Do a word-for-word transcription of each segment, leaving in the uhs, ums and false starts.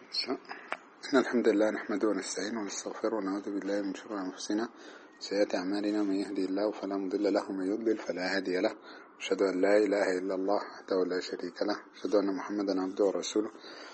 إن الحمد لله نحمده ونستعينه ونستغفره ونعوذ بالله من شرور أنفسنا وسيئات أعمالنا. من يهدي الله فلا مضل له ومن يضلل فلا هادي له. أشهد أن لا إله إلا الله وحده لا شريك له. أشهد أن محمدا عبده ورسوله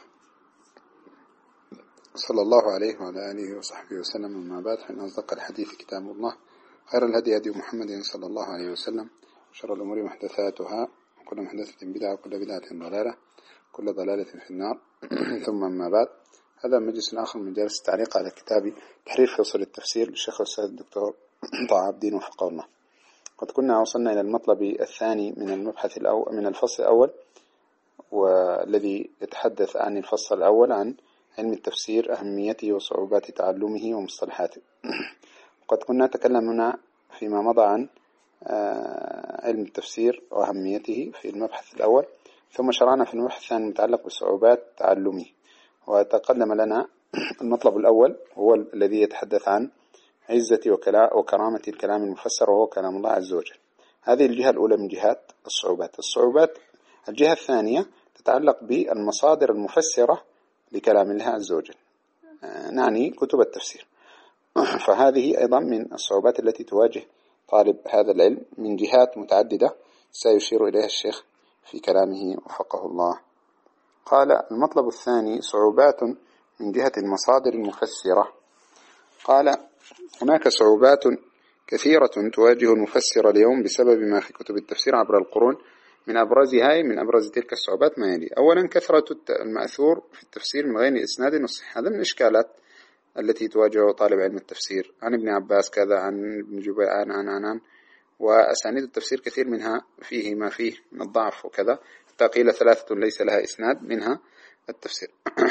صلى الله عليه وعلى آله وصحبه وسلم. أما بعد، فإن أصدق الحديث كتاب الله، خير الهدي هدي محمد صلى الله عليه وسلم، شر الأمور محدثاتها، وكل محدثة بدعة، وكل بدعة ضلالة، كل ضلالة في النار. ثم أما بعد، هذا المجلس الآخر من مجالس التعليق على كتاب تحرير في أصول التفسير للشيخ الأستاذ الدكتور طه عبد الدين وفقه الله. قد كنا وصلنا إلى المطلب الثاني من المبحث الأول من الفصل الأول، والذي يتحدث عن الفصل الأول عن علم التفسير، أهميته وصعوبات تعلمه ومصطلحاته. وقد كنا تكلمنا فيما مضى عن علم التفسير وأهميته في المبحث الأول، ثم شرعنا في المبحث الثاني المتعلق بصعوبات تعلمه. وتقدم لنا المطلب الأول هو الذي يتحدث عن عزة وكرامة الكلام المفسر، وهو كلام الله عز وجل. هذه الجهة الأولى من جهات الصعوبات. الصعوبات الجهة الثانية تتعلق بالمصادر المفسرة لكلام الله عز وجل، نعني كتب التفسير. فهذه أيضا من الصعوبات التي تواجه طالب هذا العلم من جهات متعددة سيشير إليها الشيخ في كلامه وفقه الله. قال: المطلب الثاني صعوبات من جهة المصادر المفسرة. قال: هناك صعوبات كثيرة تواجه المفسر اليوم بسبب ما في كتب التفسير عبر القرون. من أبرزها من أبرز تلك الصعوبات ما يلي: أولا، كثرة المأثور في التفسير من غير إسناد وصحة. هذا من الإشكالات التي تواجه طالب علم التفسير. عن ابن عباس كذا، عن ابن جبير، عن عن عن, عن. وأسانيد التفسير كثير منها فيه ما فيه من الضعف وكذا، حتى قيل ثلاثة ليس لها إسناد، منها التفسير.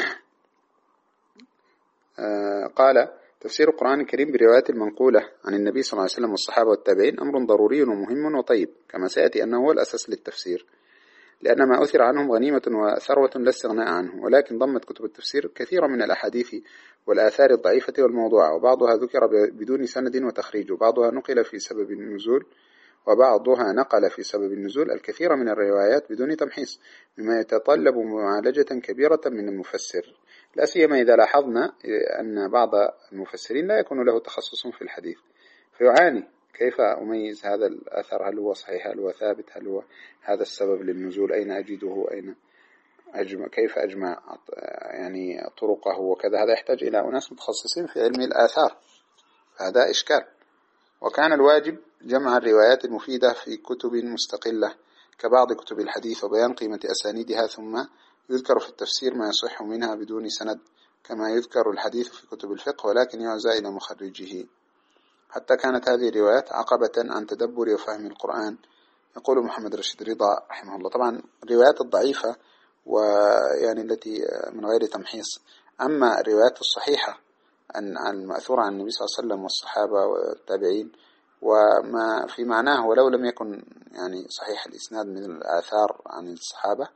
قال: تفسير القرآن الكريم بروايات المنقولة عن النبي صلى الله عليه وسلم والصحابة والتابعين أمر ضروري ومهم وطيب، كما سيأتي أنه هو الأساس للتفسير، لأن ما أثر عنهم غنيمة وثروة لا استغناء عنه. ولكن ضمت كتب التفسير كثيرا من الأحاديث والآثار الضعيفة والموضوعة، وبعضها ذكر بدون سند وتخريج، وبعضها نقل في سبب النزول وبعضها نقل في سبب النزول الكثير من الروايات بدون تمحيص، مما يتطلب معالجة كبيرة من المفسر، لا سيما إذا لاحظنا أن بعض المفسرين لا يكون له تخصص في الحديث، فيعاني كيف أميز هذا الأثر، هل هو صحيح، هل هو ثابت، هل هو هذا السبب للنزول، أين أجده، أين أجمع، كيف أجمع يعني طرقه وكذا. هذا يحتاج إلى أناس متخصصين في علم الآثار، هذا إشكال. وكان الواجب جمع الروايات المفيدة في كتب مستقلة كبعض كتب الحديث، وبيان قيمة أسانيدها، ثم يذكر في التفسير ما يصح منها بدون سند، كما يذكر الحديث في كتب الفقه ولكن يعزى إلى مخرجه. حتى كانت هذه الروايات عقبة عن تدبر وفهم القرآن. يقول محمد رشيد رضا رحمه الله: طبعا الروايات الضعيفة ويعني التي من غير تمحيص، أما الروايات الصحيحة عن المأثورة عن النبي صلى الله عليه وسلم والصحابة والتابعين وما في معناه، ولو لم يكن يعني صحيح الإسناد من الآثار عن الصحابة،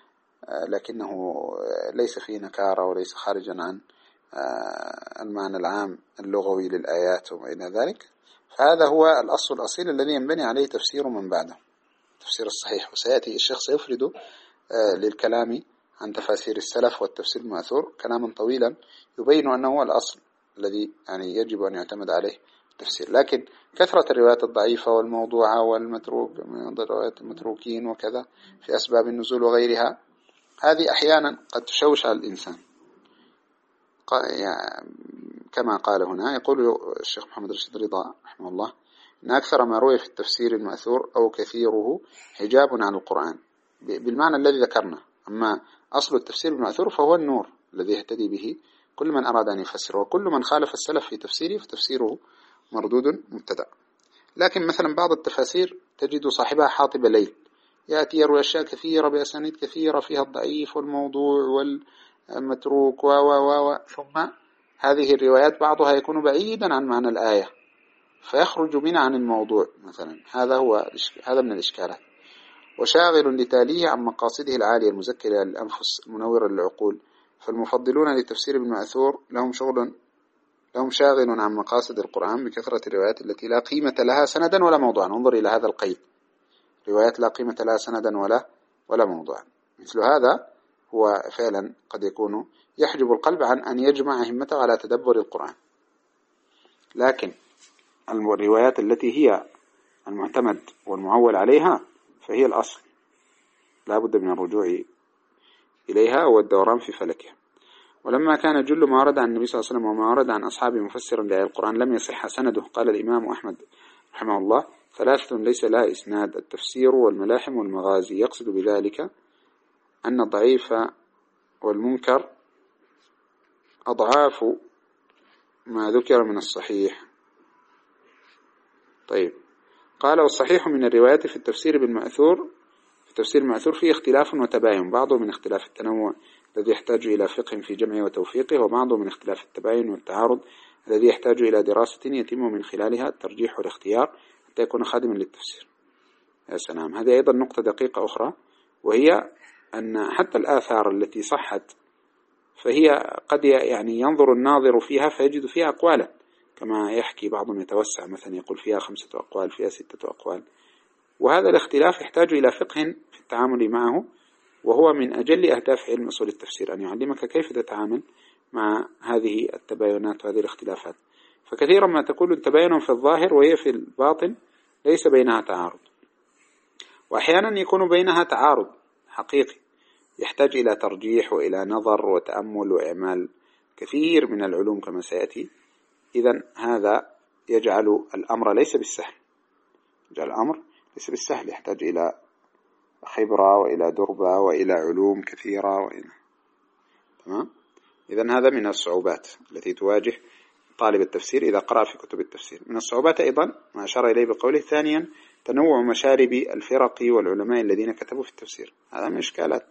لكنه ليس فيه نكارة وليس خارجا عن المعنى العام اللغوي للآيات وما إلى ذلك، فهذا هو الأصل الأصيل الذي ينبني عليه تفسير من بعده، تفسير الصحيح. وسيأتي الشيخ سيفرد للكلام عن تفاسير السلف والتفسير المأثور كلاما طويلا يبين أنه هو الأصل الذي يعني يجب أن يعتمد عليه التفسير. لكن كثرة الروايات الضعيفة والموضوعة والمتروك من روايات المتروكين وكذا في أسباب النزول وغيرها، هذه أحيانا قد تشوش على الإنسان، كما قال هنا. يقول الشيخ محمد رشيد رضا رحمه الله: إن أكثر ما روي في التفسير المأثور أو كثيره حجاب عن القرآن، بالمعنى الذي ذكرنا. أما أصل التفسير المأثور فهو النور الذي يهتدي به كل من أراد أن يفسر، وكل من خالف السلف في تفسيره فتفسيره مردود مبتدأ. لكن مثلا بعض التفاسير تجد صاحبها حاطب ليل، يأتي يروي أشياء كثيرة بأسانيد كثيرة فيها الضعيف والموضوع والمتروك و و و ثم هذه الروايات بعضها يكون بعيدا عن معنى الآية فيخرج بنا عن الموضوع مثلا. هذا هو هذا من الإشكالات. وشاغل لتاليه عن مقاصده العالية المزكية للأنفس المنورة للعقول. فالمفضلون لتفسير المأثور لهم شغل لهم شاغل عن مقاصد القرآن بكثرة الروايات التي لا قيمة لها سندا ولا موضوعا. انظر إلى هذا القيد: روايات لا قيمة لها سندا ولا ولا موضوعا. مثل هذا هو فعلا قد يكون يحجب القلب عن أن يجمع همته على تدبر القرآن. لكن الروايات التي هي المعتمد والمعول عليها فهي الأصل، لا بد من الرجوع إليها والدوران في فلكها. ولما كان جل ما ورد عن النبي صلى الله عليه وسلم وما ورد عن أصحابه مفسرا لآية القرآن لم يصح سنده، قال الإمام أحمد رحمه الله: ثلاثة ليس لها إسناد: التفسير والملاحم والمغازي. يقصد بذلك أن الضعيف والمنكر أضعاف ما ذكر من الصحيح. طيب، قال: والصحيح من الروايات في التفسير بالمأثور، في التفسير المأثور فيه اختلاف وتباين، بعضه من اختلاف التنوع الذي يحتاج إلى فقه في جمعه وتوفيقه، وبعضه من اختلاف التباين والتعارض الذي يحتاج إلى دراسة يتم من خلالها الترجيح والاختيار حتى يكون خادما للتفسير. يا سلام، هذه أيضا نقطة دقيقة أخرى، وهي أن حتى الآثار التي صحت فهي قد يعني ينظر الناظر فيها فيجد فيها أقوالا، كما يحكي بعضهم يتوسع مثلا يقول فيها خمسة أقوال، فيها ستة أقوال، وهذا الاختلاف يحتاج إلى فقه في التعامل معه، وهو من أجل أهداف علم أصول التفسير، أن يعلمك كيف تتعامل مع هذه التباينات وهذه الاختلافات. فكثيرا ما تكون التباين في الظاهر وهي في الباطن ليس بينها تعارض، وأحيانا يكون بينها تعارض حقيقي يحتاج إلى ترجيح وإلى نظر وتأمل وإعمال كثير من العلوم كما سيأتي. إذن هذا يجعل الأمر ليس بالسهل، يجعل الأمر ليس بالسهل، يحتاج إلى خبرة وإلى دربة وإلى علوم كثيرة وإلى تمام. إذن هذا من الصعوبات التي تواجه طالب التفسير إذا قرأ في كتب التفسير. من الصعوبات أيضا ما أشار إليه بقوله: ثانيا تنوع مشارب الفرق والعلماء الذين كتبوا في التفسير. هذا من إشكالات،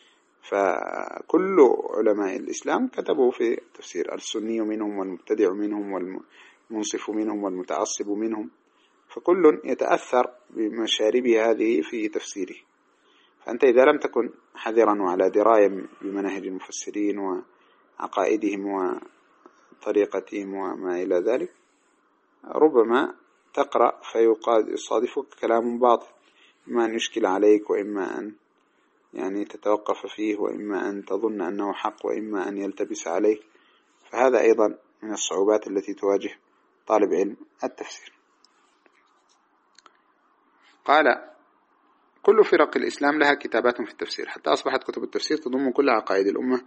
فكل علماء الإسلام كتبوا في التفسير، السني منهم والمبتدع منهم والمنصف منهم والمتعصب منهم، فكل يتأثر بمشاربه هذه في تفسيره. فأنت إذا لم تكن حذرا وعلى دراية بمناهج المفسرين وعقائدهم وطريقتهم وما إلى ذلك، ربما تقرأ فيصادفك كلام باطل، إما أن يشكل عليك، وإما أن يعني تتوقف فيه، وإما أن تظن أنه حق، وإما أن يلتبس عليك. فهذا أيضا من الصعوبات التي تواجه طالب علم التفسير. قال: كل فرق الإسلام لها كتابات في التفسير، حتى أصبحت كتب التفسير تضم كل عقائد الأمة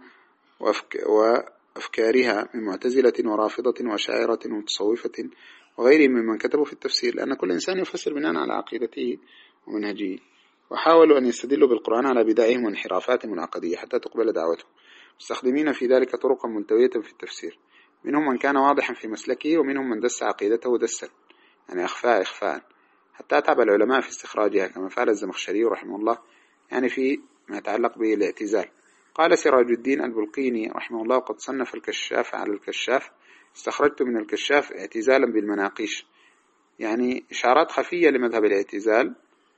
وأفكارها من معتزلة ورافضة وشاعرة ومتصوفة وغيرهم ممن كتبوا في التفسير، لأن كل إنسان يفسر بناء على عقيدته ومنهجه، وحاولوا أن يستدلوا بالقرآن على بدائهم وانحرافاتهم العقدية حتى تقبل دعوته، مستخدمين في ذلك طرقا ملتوية في التفسير. منهم من كان واضحا في مسلكه، ومنهم من دس عقيدته دسا، يعني أخفاء إخفاء، حتى أتعب العلماء في استخراجها، كما فعل الزمخشري رحمه الله يعني في ما يتعلق بالاعتزال. قال سراج الدين البلقيني رحمه الله: قد صنف الكشاف على الكشاف، استخرجت من الكشاف اعتزالا بالمناقيش، يعني إشارات خفية لمذهب الاعتزال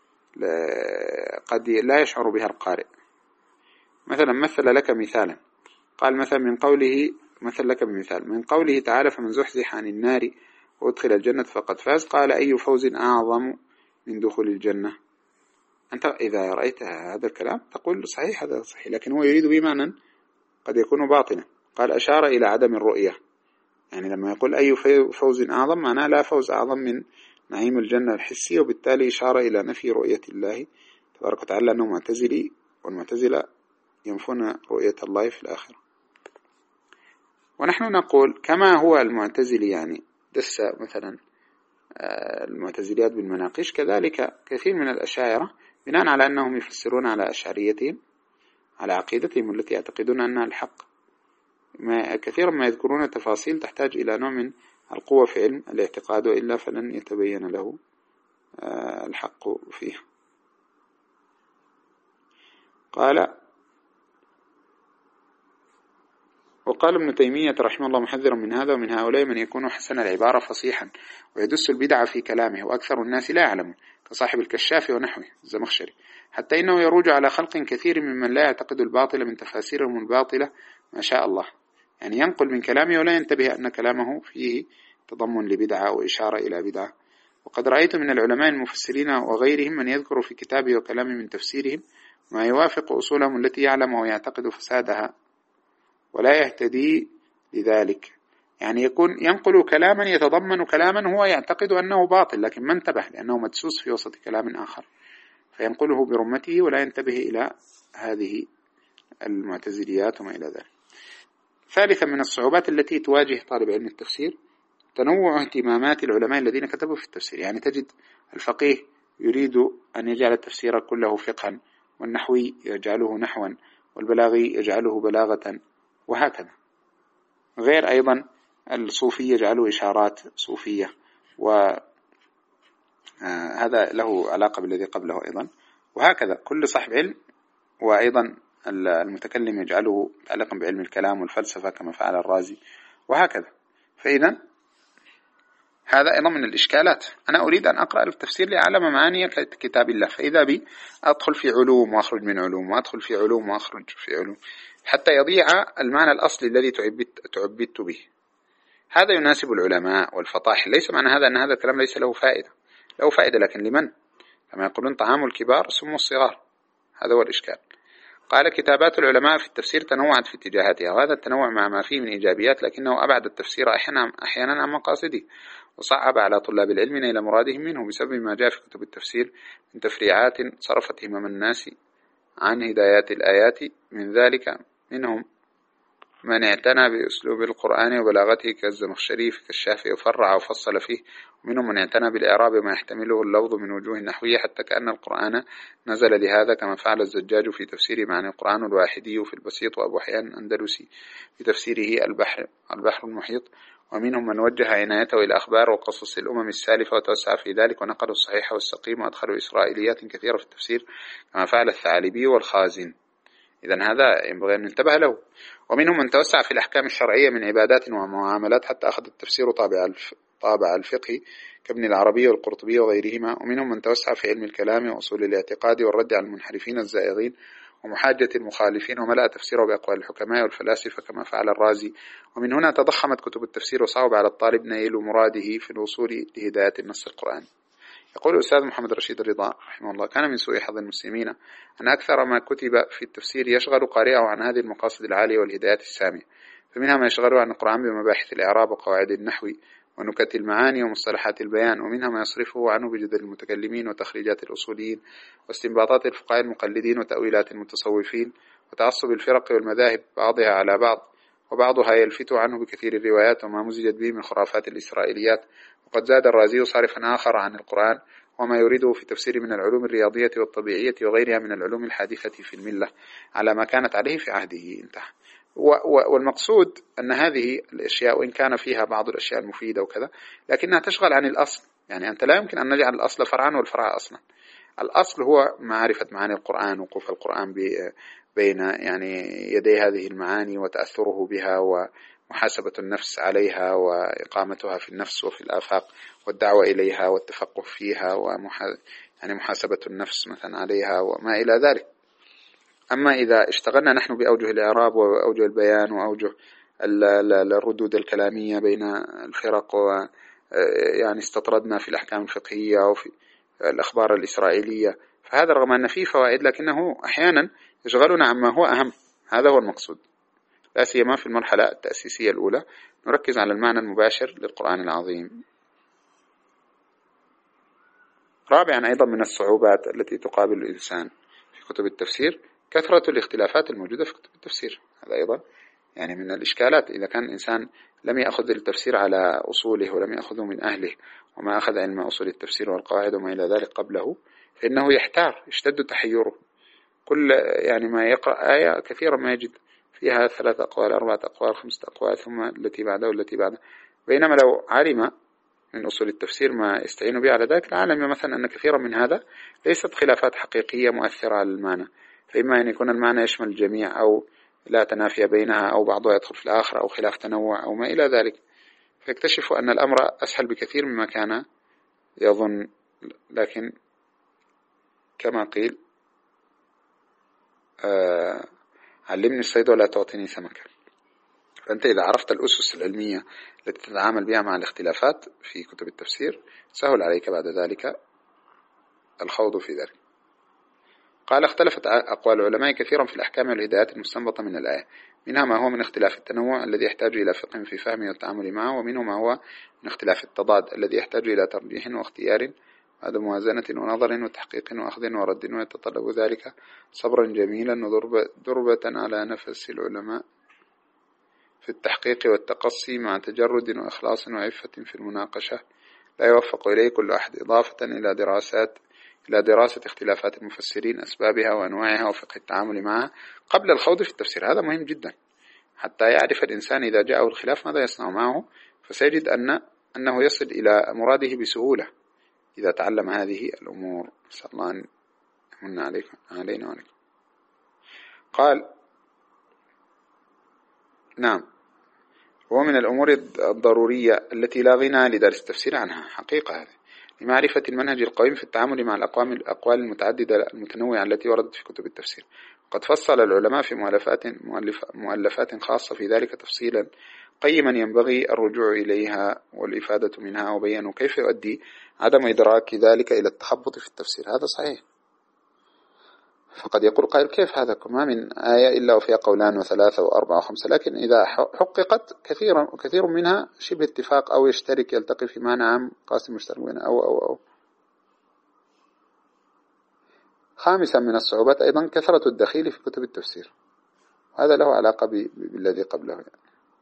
قد لا يشعر بها القارئ. مثلا مثل لك مثالا، قال مثلا من قوله، مثل لك بمثال من قوله تعالى: فمن زحزح عن النار وادخل الجنة فقد فاز، قال: أي فوز أعظم من دخول الجنة. أنت إذا رأيت هذا الكلام تقول صحيح، هذا صحيح، لكن هو يريد به معنى قد يكون باطنا. قال: أشار إلى عدم الرؤية، يعني لما يقول أي فوز أعظم معناه لا فوز أعظم من نعيم الجنة الحسي، وبالتالي إشارة إلى نفي رؤية الله تبارك وتعالى، أنه معتزلي، والمعتزلة ينفون رؤية الله في الآخرة. ونحن نقول كما هو المعتزلي يعني دس مثلا المعتزليات بالمناقيش، كذلك كثير من الأشاعرة بناء على أنهم يفسرون على أشعريتهم، على عقيدتهم التي يعتقدون أنها الحق، ما كثيرا ما يذكرون تفاصيل تحتاج إلى نوع من القوة في علم الاعتقاد، وإلا فلن يتبين له الحق فيه. قال: وقال ابن تيمية رحمه الله محذرا من هذا: ومن هؤلاء من يكون حسن العبارة فصيحا ويدس البدع في كلامه، وأكثر الناس لا يعلمون، كصاحب الكشاف ونحوه الزمخشري، حتى إنه يروج على خلق كثير ممن لا يعتقد الباطل من تفاسيرهم الباطلة ما شاء الله، يعني ينقل من كلامه ولا ينتبه أن كلامه فيه تضمن لبدعة أو إشارة إلى بدعة. وقد رأيت من العلماء المفسرين وغيرهم من يذكر في كتابه وكلامه من تفسيرهم ما يوافق أصولهم التي يعلم أو يعتقد فسادها ولا يهتدي لذلك. يعني يكون ينقل كلاما يتضمن كلاما هو يعتقد أنه باطل، لكن ما انتبه لأنه مدسوس في وسط كلام آخر، فينقله برمته ولا ينتبه إلى هذه المعتزليات وما إلى ذلك. ثالثا من الصعوبات التي تواجه طالب علم التفسير تنوع اهتمامات العلماء الذين كتبوا في التفسير. يعني تجد الفقيه يريد أن يجعل التفسير كله فقها، والنحوي يجعله نحوا، والبلاغي يجعله بلاغة، وهكذا. غير أيضا الصوفي يجعله إشارات صوفية، وهذا له علاقة بالذي قبله أيضا، وهكذا كل صاحب علم. وأيضا المتكلم يجعله متعلقا بعلم الكلام والفلسفة كما فعل الرازي، وهكذا. فإذا هذا أيضا من الإشكالات. أنا أريد أن أقرأ التفسير لأعلم معاني كتاب الله، فإذا بي أدخل في علوم وأخرج من علوم، وأدخل في علوم وأخرج في علوم، حتى يضيع المعنى الأصلي الذي تعبدت به. هذا يناسب العلماء والفطاحل. ليس معنى هذا أن هذا الكلام ليس له فائدة، له فائدة، لكن لمن؟ كما يقولون طعام الكبار سم الصغار. هذا هو الإشكال. قال: كتابات العلماء في التفسير تنوعت في اتجاهاتها، وهذا التنوع مع ما فيه من إيجابيات، لكنه أبعد التفسير أحيانا عن مقاصده، وصعب على طلاب العلم إلى مرادهم منه بسبب ما جاء في كتب التفسير من تفريعات صرفت همم الناس عن هدايات الآيات. من ذلك منهم من اعتنى بأسلوب القرآن وبلاغته كالزمخشري في كالشافعي وفرع وفصل فيه، ومنهم من اعتنى بالإعراب وما يحتمله اللفظ من وجوه نحوية حتى كأن القرآن نزل لهذا، كما فعل الزجاج في تفسير معنى القرآن، الواحدي في البسيط، وأبو حيان الأندلسي في تفسيره البحر, البحر المحيط. ومنهم من وجه عنايته إلى أخبار وقصص الأمم السالفة وتوسع في ذلك، ونقلوا الصحيح والسقيم وأدخلوا إسرائيليات كثيرة في التفسير كما فعل الثعالبي والخازن. إذن هذا ينبغي أن ننتبه له. ومنهم من توسع في الأحكام الشرعية من عبادات ومعاملات حتى أخذ التفسير طابع طابع الفقه كابن العربي والقرطبي وغيرهما. ومنهم من توسع في علم الكلام وأصول الاعتقاد والرد على المنحرفين الزائغين ومحاجة المخالفين، وملأ تفسيره بأقوال الحكماء والفلاسفة كما فعل الرازي. ومن هنا تضخمت كتب التفسير وصعب على الطالب نيل مراده في الوصول لهداية النص القرآني. يقول الأستاذ محمد رشيد الرضا رحمه الله: كان من سوء حظ المسلمين أن أكثر ما كتب في التفسير يشغل قارئه عن هذه المقاصد العالية والهدايات السامية، فمنها ما يشغله عن القرآن بمباحث الإعراب وقواعد النحو ونكت المعاني ومصطلحات البيان، ومنها ما يصرفه عنه بجدل المتكلمين وتخريجات الأصوليين واستنباطات الفقهاء المقلدين وتأويلات المتصوفين وتعصب الفرق والمذاهب بعضها على بعض، وبعضها يلفت عنه بكثير الروايات وما مزجت به من خرافات الإسرائيليات. وقد زاد الرازي صارفا آخر عن القرآن وما يريده في تفسير من العلوم الرياضية والطبيعية وغيرها من العلوم الحادثة في الملة على ما كانت عليه في عهده. انتهى. والمقصود أن هذه الأشياء وإن كان فيها بعض الأشياء المفيدة وكذا، لكنها تشغل عن الأصل. يعني أنت لا يمكن أن نجعل الأصل فرعا والفرع أصلا. الأصل هو معرفة معاني القرآن، وقوف القرآن بين يعني يدي هذه المعاني وتأثره بها، ومحاسبة النفس عليها وإقامتها في النفس وفي الآفاق، والدعوة إليها والتفقه فيها، ومحا يعني محاسبة النفس مثلا عليها وما إلى ذلك. أما إذا اشتغلنا نحن بأوجه الإعراب وأوجه البيان وأوجه الردود الكلامية بين الفرق، ويعني استطردنا في الأحكام الفقهية وفي الأخبار الإسرائيلية، فهذا رغم أن فيه فوائد لكنه أحيانا يشغلنا عما هو أهم. هذا هو المقصود، لا سيما في المرحلة التأسيسية الأولى نركز على المعنى المباشر للقرآن العظيم. رابعا أيضا من الصعوبات التي تقابل الإنسان في كتب التفسير كثرة الاختلافات الموجودة في كتب التفسير. هذا أيضا يعني من الإشكالات. إذا كان الإنسان لم يأخذ التفسير على أصوله ولم يأخذه من أهله وما أخذ علم أصول التفسير والقواعد وما إلى ذلك قبله، فإنه يحتار، يشتد تحيره. كل يعني ما يقرأ آية كثيرا ما يجد فيها ثلاثة أقوال، أربعة أقوال، خمسة أقوال، ثم التي بعدها والتي بعدها. بينما لو علم من أصول التفسير ما يستعين به على ذلك، العالم مثلا أن كثيرا من هذا ليست خلافات حقيقية مؤثرة على المعنى، فإما أن يكون المعنى يشمل الجميع أو لا تنافي بينها أو بعضها يدخل في الآخر أو خلاف تنوع أو ما إلى ذلك، فيكتشف أن الأمر أسهل بكثير مما كان يظن. لكن كما قيل: آه علمني الصيد ولا تعطيني سمكا. فأنت إذا عرفت الأسس العلمية التي تتعامل بها مع الاختلافات في كتب التفسير سهل عليك بعد ذلك الخوض في ذلك. قال اختلفت أقوال العلماء كثيرا في الأحكام والهدايات المستنبطة من الآية، منها ما هو من اختلاف التنوع الذي يحتاج إلى فقه في فهمه والتعامل معه، ومنه ما هو من اختلاف التضاد الذي يحتاج إلى ترجيح واختيار بعد موازنة ونظر وتحقيق وأخذ ورد، ويتطلب ذلك صبرا جميلا ودربة على نفس العلماء في التحقيق والتقصي مع تجرد وإخلاص وعفة في المناقشة لا يوفق إليه كل أحد، إضافة إلى دراسات إلى دراسة اختلافات المفسرين، أسبابها وأنواعها وفقه التعامل معها قبل الخوض في التفسير. هذا مهم جدا حتى يعرف الإنسان إذا جاءه الخلاف ماذا يصنع معه، فسيجد أن أنه يصل إلى مراده بسهولة إذا تعلم هذه الأمور. نسأل الله أن يمن عليكم علينا وعليكم. قال نعم، هو من الأمور الضرورية التي لا غنى لدرس التفسير عنها حقيقة، هذه لمعرفة المنهج القويم في التعامل مع الأقوال المتعددة المتنوعة التي وردت في كتب التفسير. قد فصل العلماء في مؤلفات, مؤلفات خاصة في ذلك تفصيلا قيما ينبغي الرجوع إليها والإفادة منها، وبينوا كيف يؤدي عدم إدراك ذلك إلى التخبط في التفسير. هذا صحيح، فقد يقول قائل كيف هذا ما من آية إلا وفيها قولان وثلاثة وأربعة وخمسة، لكن إذا حققت كثيرا وكثير منها شبه اتفاق أو يشترك يلتقي في معنى عام قاسم مشترك بين أو أو أو. خامسا من الصعوبات أيضا كثرة الدخيل في كتب التفسير، هذا له علاقة بالذي قبله يعني.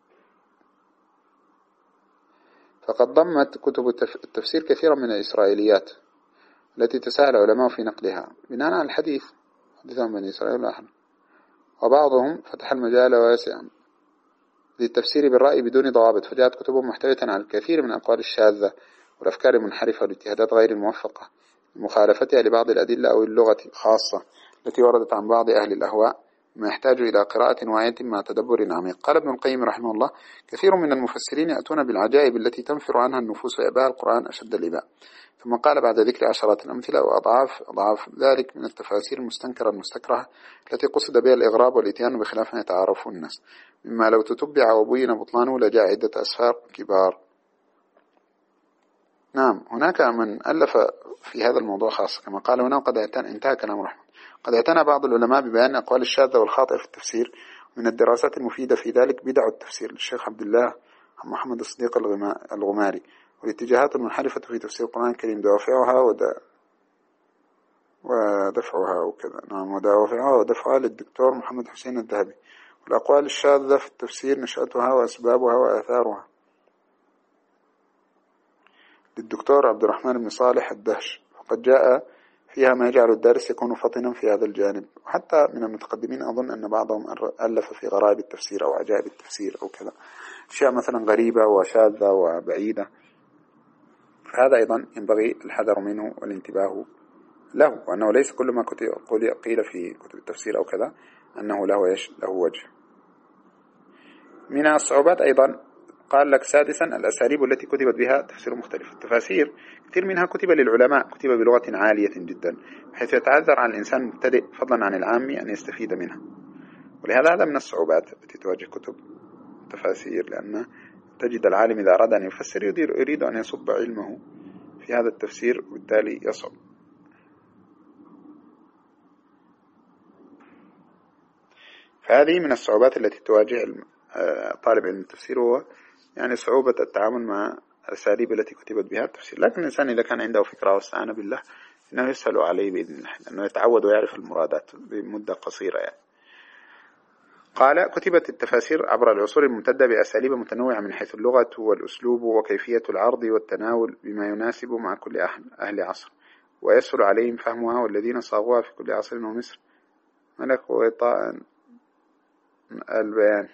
فقد ضمت كتب التفسير كثيرا من الإسرائيليات التي تساهل العلماء في نقلها بناء على الحديث حديث عن بني إسرائيل الآخر، وبعضهم فتح المجال واسعا للتفسير بالرأي بدون ضوابط، فجاءت كتبهم محتوية على الكثير من الأقوال الشاذة والأفكار المنحرفة والاجتهادات غير الموفقة لمخالفتها لبعض الأدلة أو اللغة خاصة التي وردت عن بعض أهل الأهواء، ما يحتاج إلى قراءة واعية مع تدبر عميق. قال ابن القيم رحمه الله: كثير من المفسرين يأتون بالعجائب التي تنفر عنها النفوس ويأباها القرآن أشد الإباء. ثم قال بعد ذكر عشرات الأمثلة وأضعاف أضعاف ذلك من التفاسير المستنكرة المستكرهة التي قصد بها الإغراب والإتيان بخلاف ما يتعارفه الناس، مما لو تتبع وبين بطلانه لجاء عدة أسفار كبار. نعم، هناك من ألف في هذا الموضوع خاصة كما قال هنا، وقد انتهى كلام رحمه. قد اعتنى بعض العلماء ببيان الأقوال الشاذة والخاطئة في التفسير، من الدراسات المفيدة في ذلك بدع التفسير للشيخ عبد الله محمد الصديق الغماري، والاتجاهات المنحرفة في تفسير القرآن الكريم دوافعها ودفعها وكذا. نعم، ودوافعها ودفعها للدكتور محمد حسين الذهبي، والأقوال الشاذة في التفسير نشأتها وأسبابها وآثارها للدكتور عبد الرحمن بن صالح الدهش، وقد جاء فيها ما يجعل الدارس يكون فطنا في هذا الجانب. وحتى من المتقدمين أظن أن بعضهم ألف في غرائب التفسير أو عجائب التفسير أو كذا، أشياء مثلا غريبة وشاذة وبعيدة، فهذا أيضا ينبغي الحذر منه والانتباه له، وأنه ليس كل ما قيل في كتب التفسير أو كذا أنه له له وجه. من الصعوبات أيضا قال لك سادسا الأساليب التي كتبت بها تفسير مختلف. التفاسير كثير منها كتب للعلماء، كتب بلغة عالية جدا بحيث يتعذر على الإنسان المبتدئ فضلا عن العام أن يستفيد منها، ولهذا هذا من الصعوبات التي تواجه كتب التفاسير، لأن تجد العالم إذا أراد أن يفسر يريد أن يصب علمه في هذا التفسير وبالتالي يصعب. فهذه من الصعوبات التي تواجه طالب علم التفسير، هو يعني صعوبة التعامل مع الأساليب التي كتبت بها التفسير. لكن الإنسان إذا كان عنده فكرة واستعان بالله إنه يسهل عليه بإذن الله، لأنه يتعود ويعرف المرادات بمدة قصيرة يعني. قال كتبت التفاسير عبر العصور الممتدة بأساليب متنوعة من حيث اللغة والأسلوب وكيفية العرض والتناول بما يناسب مع كل أهل عصر ويسهل عليهم فهمها، والذين صاغوها في كل عصر ومصر ملك وإطاء البيان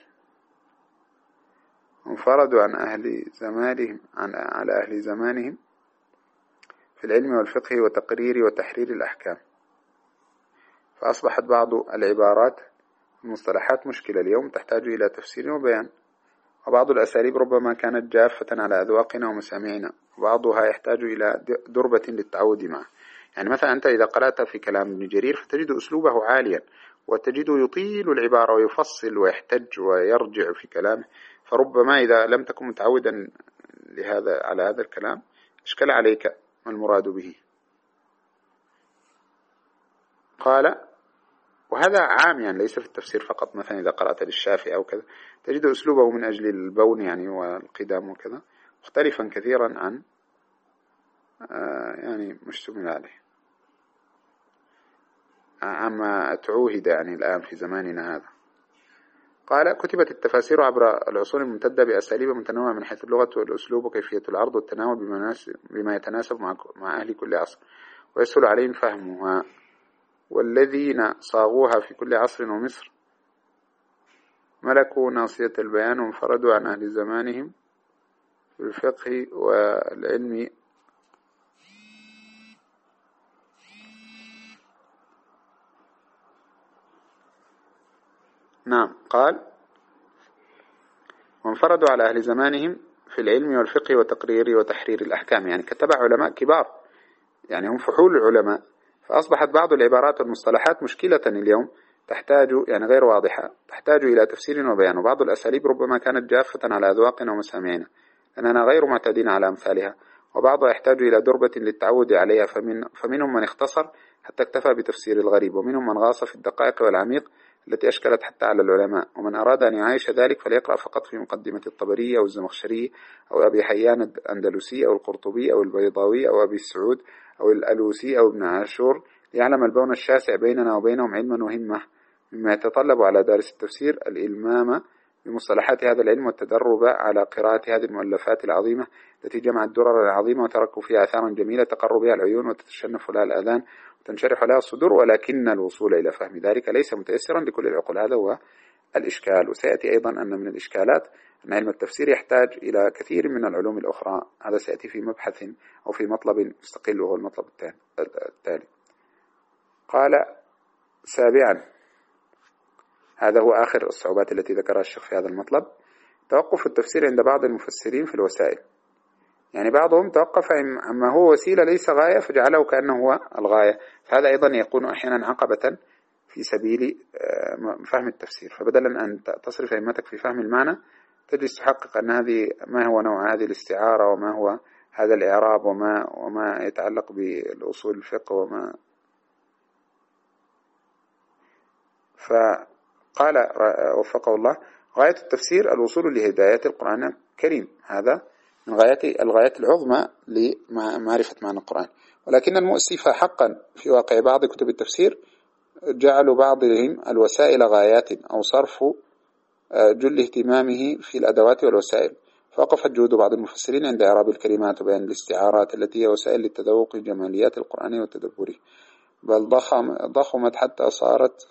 انفردوا عن أهل زمانهم عن على أهل زمانهم في العلم والفقه وتقرير وتحرير الأحكام، فأصبحت بعض العبارات المصطلحات مشكلة اليوم تحتاج إلى تفسير وبيان، وبعض الأساليب ربما كانت جافة على أذواقنا ومسامعنا، وبعضها يحتاج إلى دربة للتعود معه. يعني مثلا أنت إذا قرأت في كلام ابن جرير فتجد أسلوبه عاليا، وتجده يطيل العبارة ويفصل ويحتج ويرجع في كلامه، فربما إذا لم تكن متعودا لهذا على هذا الكلام اشكل عليك ما المراد به. قال وهذا عام يعني ليس في التفسير فقط. مثلا إذا قرأت للشافعي أو كذا تجد أسلوبه من أجل البون يعني والقدام وكذا مختلفا كثيرا عن يعني مشتمل عليه عما تعوهد يعني الآن في زماننا هذا. قال كتبت التفاسير عبر العصور الممتدة بأساليب متنوعة من حيث اللغة والأسلوب وكيفية العرض والتناول بما يتناسب مع أهل كل عصر ويسهل عليهم فهمها، والذين صاغوها في كل عصر ومصر ملكوا ناصية البيان وانفردوا عن أهل زمانهم في الفقه والعلم. نعم، قال وانفردوا على أهل زمانهم في العلم والفقه وتقرير وتحرير الأحكام، يعني كتب علماء كبار، يعني هم فحول العلماء. فأصبحت بعض العبارات والمصطلحات مشكلة اليوم تحتاج يعني غير واضحة، تحتاج إلى تفسير وبيان، وبعض الأساليب ربما كانت جافة على أذواقنا ومسامعنا لأننا غير معتادين على أمثالها، وبعضها يحتاج إلى دربة للتعود عليها، فمن فمنهم من اختصر حتى اكتفى بتفسير الغريب، ومنهم من غاص في الدقائق والعميق التي أشكلت حتى على العلماء. ومن أراد أن يعيش ذلك فليقرأ فقط في مقدمة الطبري أو الزمخشري أو أبي حيان الأندلسي أو القرطبي أو البيضاوي أو أبي السعود أو الألوسي أو ابن عاشور ليعلم البون الشاسع بيننا وبينهم علما وهمة، مما يتطلب على دارس التفسير الإلمام بمصطلحات هذا العلم والتدرب على قراءة هذه المؤلفات العظيمة التي جمعت الدرر العظيمة وتركوا فيها آثارا جميلة تقر بها العيون وتتشنف لها الآذان وتنشرح لها الصدور، ولكن الوصول إلى فهم ذلك ليس متيسرا لكل العقول. هذا هو الإشكال. وسيأتي أيضا أن من الإشكالات أن علم التفسير يحتاج إلى كثير من العلوم الأخرى، هذا سيأتي في مبحث أو في مطلب مستقل وهو المطلب التالي. قال سابعا، هذا هو آخر الصعوبات التي ذكرها الشيخ في هذا المطلب، توقف التفسير عند بعض المفسرين في الوسائل، يعني بعضهم توقف عما هو وسيلة ليس غاية فجعله كأنه هو الغاية، فهذا أيضا يكون أحيانا عقبة في سبيل فهم التفسير. فبدلا أن تصرف همتك في فهم المعنى تجلس تحقق أن هذه ما هو نوع هذه الاستعارة وما هو هذا الإعراب وما وما يتعلق بالأصول الفقه وما. فقال وفقه الله غاية التفسير الوصول لهدايات القرآن الكريم، هذا من غايات الغايات العظمى لمعرفة معنى القرآن. ولكن المؤسف حقا في واقع بعض كتب التفسير جعلوا بعضهم الوسائل غايات أو صرف جل اهتمامه في الأدوات والوسائل، فوقفت جهود بعض المفسرين عند إعراب الكلمات وبيان الاستعارات التي هي وسائل للتذوق جماليات القرآن وتدبره، بل ضخم ضخمت حتى صارت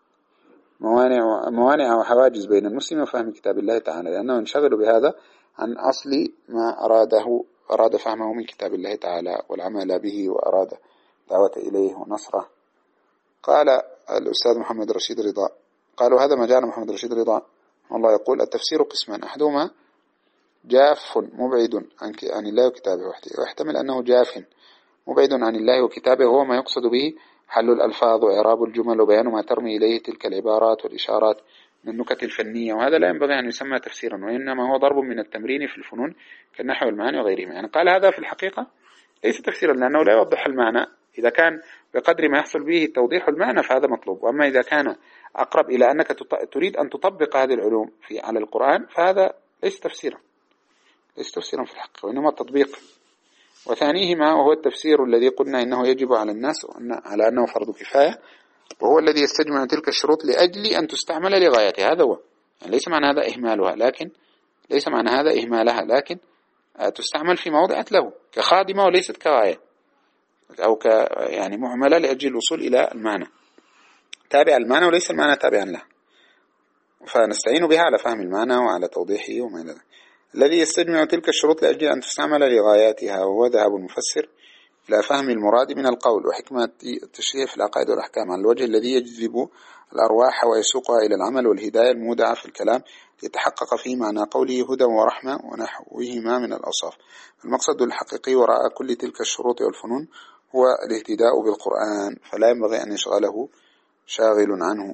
موانع موانع وحواجز بين المسلم وفهم كتاب الله تعالى، لأنه ينشغل بهذا عن أصل ما أراده أراد فهمه من كتاب الله تعالى والعمل به وأراد دعوة إليه ونصره. قال الأستاذ محمد رشيد رضا، قالوا هذا ما جعل محمد رشيد رضا والله يقول التفسير قسمان، أحدهما جاف مبعد عن الله وكتابه وحده، ويحتمل أنه جاف مبعد عن الله وكتابه هو ما يقصد به حل الألفاظ وإعراب الجمل وبيان ما ترمي إليه تلك العبارات والإشارات من النكت الفنية، وهذا لا ينبغي أن يسمى تفسيرا، وإنما هو ضرب من التمرين في الفنون كالنحو والمعاني وغيرهما. يعني قال هذا في الحقيقة ليس تفسيرا لأنه لا يوضح المعنى، إذا كان بقدر ما يحصل به توضيح المعنى فهذا مطلوب، وأما إذا كان أقرب إلى أنك تريد أن تطبق هذه العلوم في على القرآن فهذا ليس تفسيرا، ليس تفسيرا في الحقيقة وإنما تطبيق. وثانيهما وهو التفسير الذي قلنا إنه يجب على الناس على أنه فرض كفاية، وهو الذي يستجمع تلك الشروط لأجل أن تستعمل لغايتها، هذا هو، يعني ليس معنى هذا إهمالها، لكن ليس معنى هذا إهمالها لكن تستعمل في موضع له كخادمة وليست كغاية أو ك يعني معملة لأجل الوصول إلى المعنى، تابع المعنى وليس المعنى تابعا له، فنستعين بها على فهم المعنى وعلى توضيحه وما إلى ذلك. الذي يستجمع تلك الشروط لأجل أن تستعمل لغاياتها، وهو ذهاب المفسر إلى فهم المراد من القول وحكمة التشريع في العقائد والأحكام على الوجه الذي يجذب الأرواح ويسوقها إلى العمل والهداية المودعة في الكلام ليتحقق فيه معنى قوله هدى ورحمة ونحوهما من الأوصاف. المقصد الحقيقي وراء كل تلك الشروط والفنون هو الاهتداء بالقرآن، فلا ينبغي أن يشغله شاغل عنه.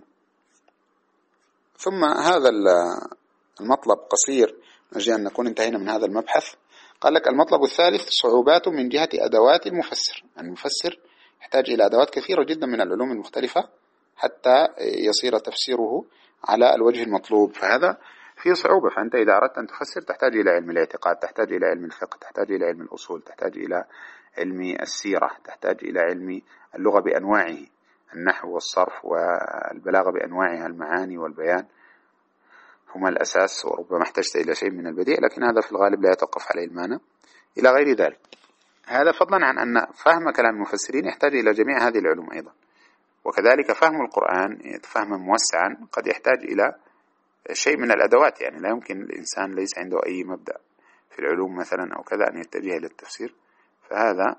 ثم هذا المطلب قصير، نرجو أن نكون انتهينا من هذا المبحث. قال لك المطلب الثالث صعوبات من جهة أدوات المفسر، المفسر يحتاج إلى أدوات كثيرة جدا من العلوم المختلفة حتى يصير تفسيره على الوجه المطلوب، فهذا فيه صعوبة. فأنت إذا أردت أن تفسر تحتاج إلى علم الاعتقاد، تحتاج إلى علم الفقه، تحتاج إلى علم الأصول، تحتاج إلى علم السيرة، تحتاج إلى علم اللغة بأنواعه، النحو والصرف والبلاغة بأنواعها، المعاني والبيان هما الأساس، وربما احتجت إلى شيء من البديع، لكن هذا في الغالب لا يتوقف عليه المعنى إلى غير ذلك. هذا فضلا عن أن فهم كلام المفسرين يحتاج إلى جميع هذه العلوم أيضا. وكذلك فهم القرآن فهما موسعا قد يحتاج إلى شيء من الأدوات، يعني لا يمكن الإنسان ليس عنده أي مبدأ في العلوم مثلا أو كذا أن يتجه إلى التفسير، فهذا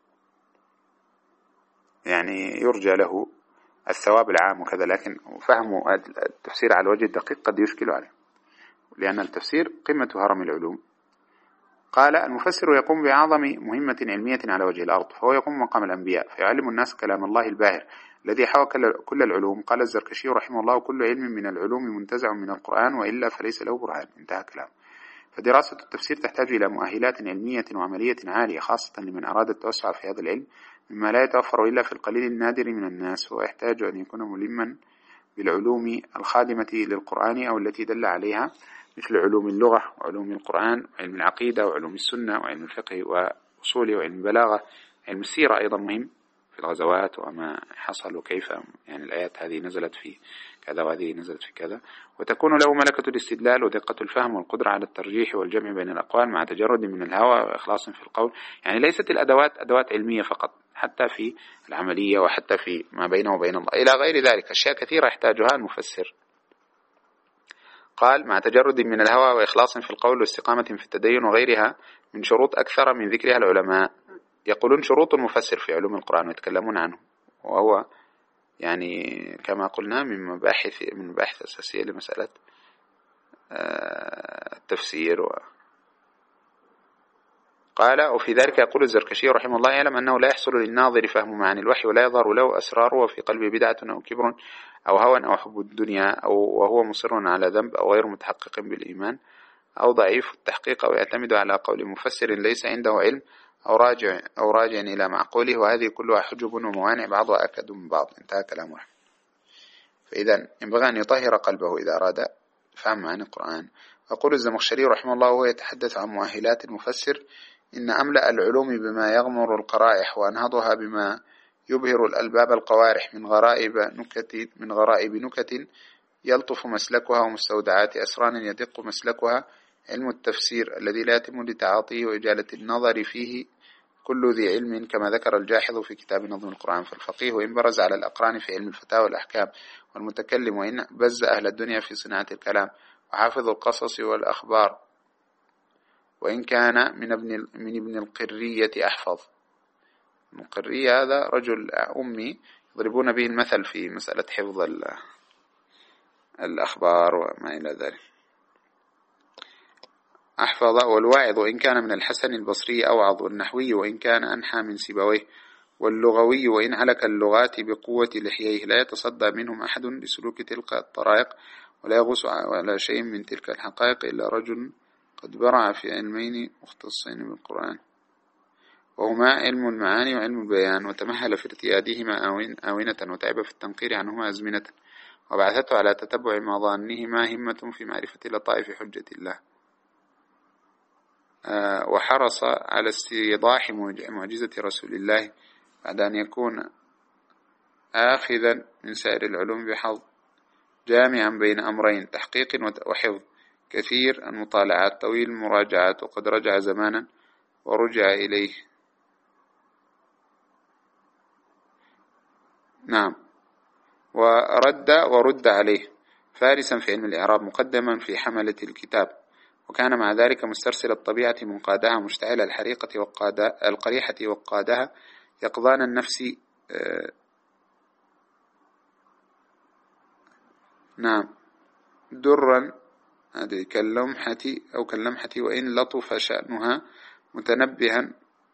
يعني يرجى له الثواب العام وكذا، لكن فهم التفسير على الوجه الدقيق قد يشكل عليه، لأن التفسير قمة هرم العلوم. قال: المفسر يقوم بأعظم مهمة علمية على وجه الأرض، فهو يقوم مقام الأنبياء، فيعلم الناس كلام الله الباهر الذي حوى كل العلوم. قال الزركشي رحمه الله: كل علم من العلوم منتزع من القرآن، وإلا فليس له برهان. انتهى كلام. فدراسة التفسير تحتاج إلى مؤهلات علمية وعملية عالية، خاصة لمن أراد التوسع في هذا العلم، مما لا يتوفر إلا في القليل النادر من الناس، ويحتاج أن يكون ملما بالعلوم الخادمة للقرآن أو التي دل عليها، مثل علوم اللغة وعلوم القرآن وعلم العقيدة وعلوم السنة وعلم الفقه وأصوله وعلم البلاغة. علم السيرة أيضا مهم في الغزوات وما حصل وكيف، يعني الآيات هذه نزلت في كذا وهذه نزلت في كذا. وتكون له ملكة الاستدلال ودقة الفهم والقدرة على الترجيح والجمع بين الأقوال مع تجرد من الهوى وإخلاص في القول. يعني ليست الأدوات أدوات علمية فقط، حتى في العملية وحتى في ما بينه وبين الله إلى غير ذلك، أشياء كثيرة يحتاجها المفسر. قال: مع تجرد من الهوى وإخلاص في القول واستقامة في التدين وغيرها من شروط أكثر من ذكرها العلماء. يقولون شروط المفسر في علوم القرآن ويتكلمون عنه، وهو يعني كما قلنا من مباحث من مباحث أساسية لمسألة التفسير. قال: وفي ذلك يقول الزركشي رحمه الله: يعلم أنه لا يحصل للناظر فهم معاني الوحي ولا يظهر له أسراره، وفي قلبه بدعة أو كبر أو هوى أو حب الدنيا، أو وهو مصر على ذنب، أو غير متحقق بالإيمان، أو ضعيف التحقيق، أو يعتمد على قول مفسر ليس عنده علم، أو راجع أو راجع إلى معقوله، وهذه كلها حجب وموانع بعضها أكد من بعض. انتهى كلامه. فإذا ينبغي أن يطهر قلبه إذا أراد فهم معاني القرآن. يقول الزمخشري رحمه الله وهو يتحدث عن مؤهلات المفسر: إن أملأ العلوم بما يغمر القرائح، وأنهضها بما يبهر الألباب القوارح، من غرائب نكت من غرائب نكت يلطف مسلكها، ومستودعات أسرار يدق مسلكها. علم التفسير الذي لا يتم لتعاطيه وإجالة النظر فيه كل ذي علم، كما ذكر الجاحظ في كتاب نظم القرآن. فالفقيه وإن برز على الأقران في علم الفتاوى والأحكام، والمتكلم وإن بز أهل الدنيا في صناعة الكلام، وحافظ القصص والأخبار وإن كان من ابن من ابن القرية أحفظ. ابن القرية هذا رجل أمي يضربون به المثل في مسألة حفظ الأخبار وما إلى ذلك. أحفظ. والواعظ وإن كان من الحسن البصري أوعظ، والنحوي وإن كان أنحى من سيبويه، واللغوي وإن علك اللغات بقوة لحييه، لا يتصدى منهم أحد لسلوك تلك الطرائق، ولا يغوص على شيء من تلك الحقائق إلا رجل قد برع في علمين مختصين بالقرآن، وهما علم المعاني وعلم البيان، وتمهل في ارتيادهما آونة، وتعب في التنقير عنهما أزمنة، وبعثته على تتبع مظانهما همة في معرفة لطائف حجة الله، آه وحرص على استيضاح معجزة رسول الله بعد أن يكون آخذا من سائر العلوم بحظ، جامعا بين أمرين: تحقيق وحفظ، كثير المطالعات، طويل المراجعات، وقد رجع زمانا ورجع إليه. نعم. ورد ورد عليه، فارسا في علم الإعراب، مقدما في حملة الكتاب، وكان مع ذلك مسترسل الطبيعة منقادها، مشتعل الحريقة وقادها القريحة وقادها، يقظان النفس آه نعم درا هذه كاللمحة أو كاللمحة وإن لطف شأنها، متنبها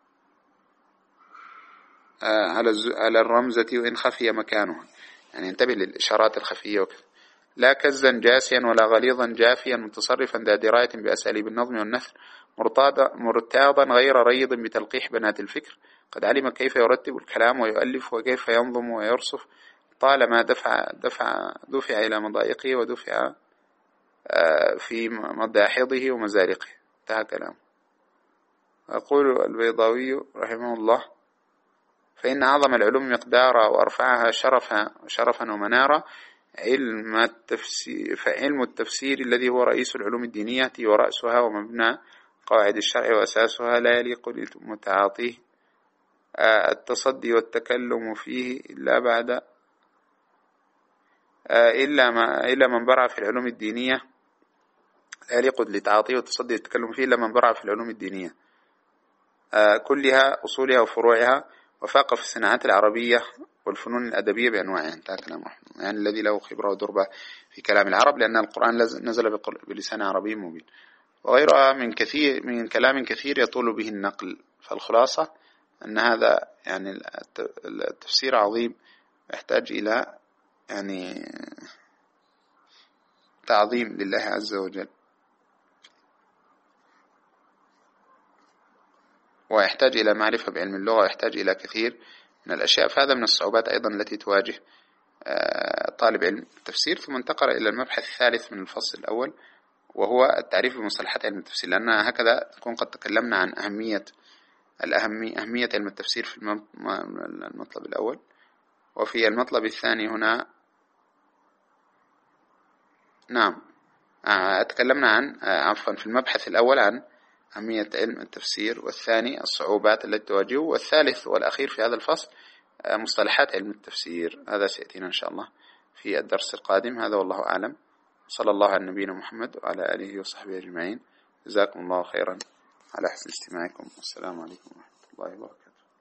آه على على الرمزة وإن خفي مكانها، يعني انتبه للإشارات الخفية وكذا. لا كزا جاسيا ولا غليظا جافيا، متصرفا ذا دراية بأساليب النظم والنثر، مرتاضا غير ريض بتلقيح بنات الفكر، قد علم كيف يرتب الكلام ويؤلف وكيف ينظم ويرصف طالما دفع دفع دفع إلى مضايقه ودفع في مداحضه ومزارقه. انتهى كلامه. يقول البيضاوي رحمه الله: فإن أعظم العلوم مقدارا وأرفعها شرفا شرفا ومنارا علم التفسير، فعلم التفسير الذي هو رئيس العلوم الدينية ورأسها ومبنى قواعد الشرع وأساسها لا يليق للمتعاطيه التصدي والتكلم فيه إلا بعد إلا ما إلا من برع في العلوم الدينية لا يليق لتعاطيه والتصدي والتكلم فيه إلا من برع في العلوم الدينية كلها أصولها وفروعها، وفاق في الصناعات العربية والفنون الأدبية بأنواعها. انتهى كلام رحمه، يعني الذي له خبرة ودربة في كلام العرب، لأن القرآن نزل بلسان عربي مبين، وغيرها من كثير من كلام كثير يطول به النقل. فالخلاصة أن هذا يعني التفسير عظيم يحتاج إلى يعني تعظيم لله عز وجل، ويحتاج إلى معرفة بعلم اللغة، ويحتاج إلى كثير من الأشياء. فهذا من الصعوبات أيضا التي تواجه طالب علم التفسير. ثم انتقل إلى المبحث الثالث من الفصل الأول، وهو التعريف بمصطلحات علم التفسير، لأن هكذا نكون قد تكلمنا عن أهمية الأهمية أهمية علم التفسير في المطلب الأول. وفي المطلب الثاني هنا نعم تكلمنا عن عفوا في المبحث الأول عن أهمية علم التفسير، والثاني الصعوبات التي تواجهه، والثالث والأخير في هذا الفصل مصطلحات علم التفسير. هذا سيأتينا إن شاء الله في الدرس القادم. هذا والله أعلم، صلى الله على نبينا محمد وعلى آله وصحبه أجمعين. جزاكم الله خيرا على حسن استماعكم، والسلام عليكم ورحمة الله وبركاته.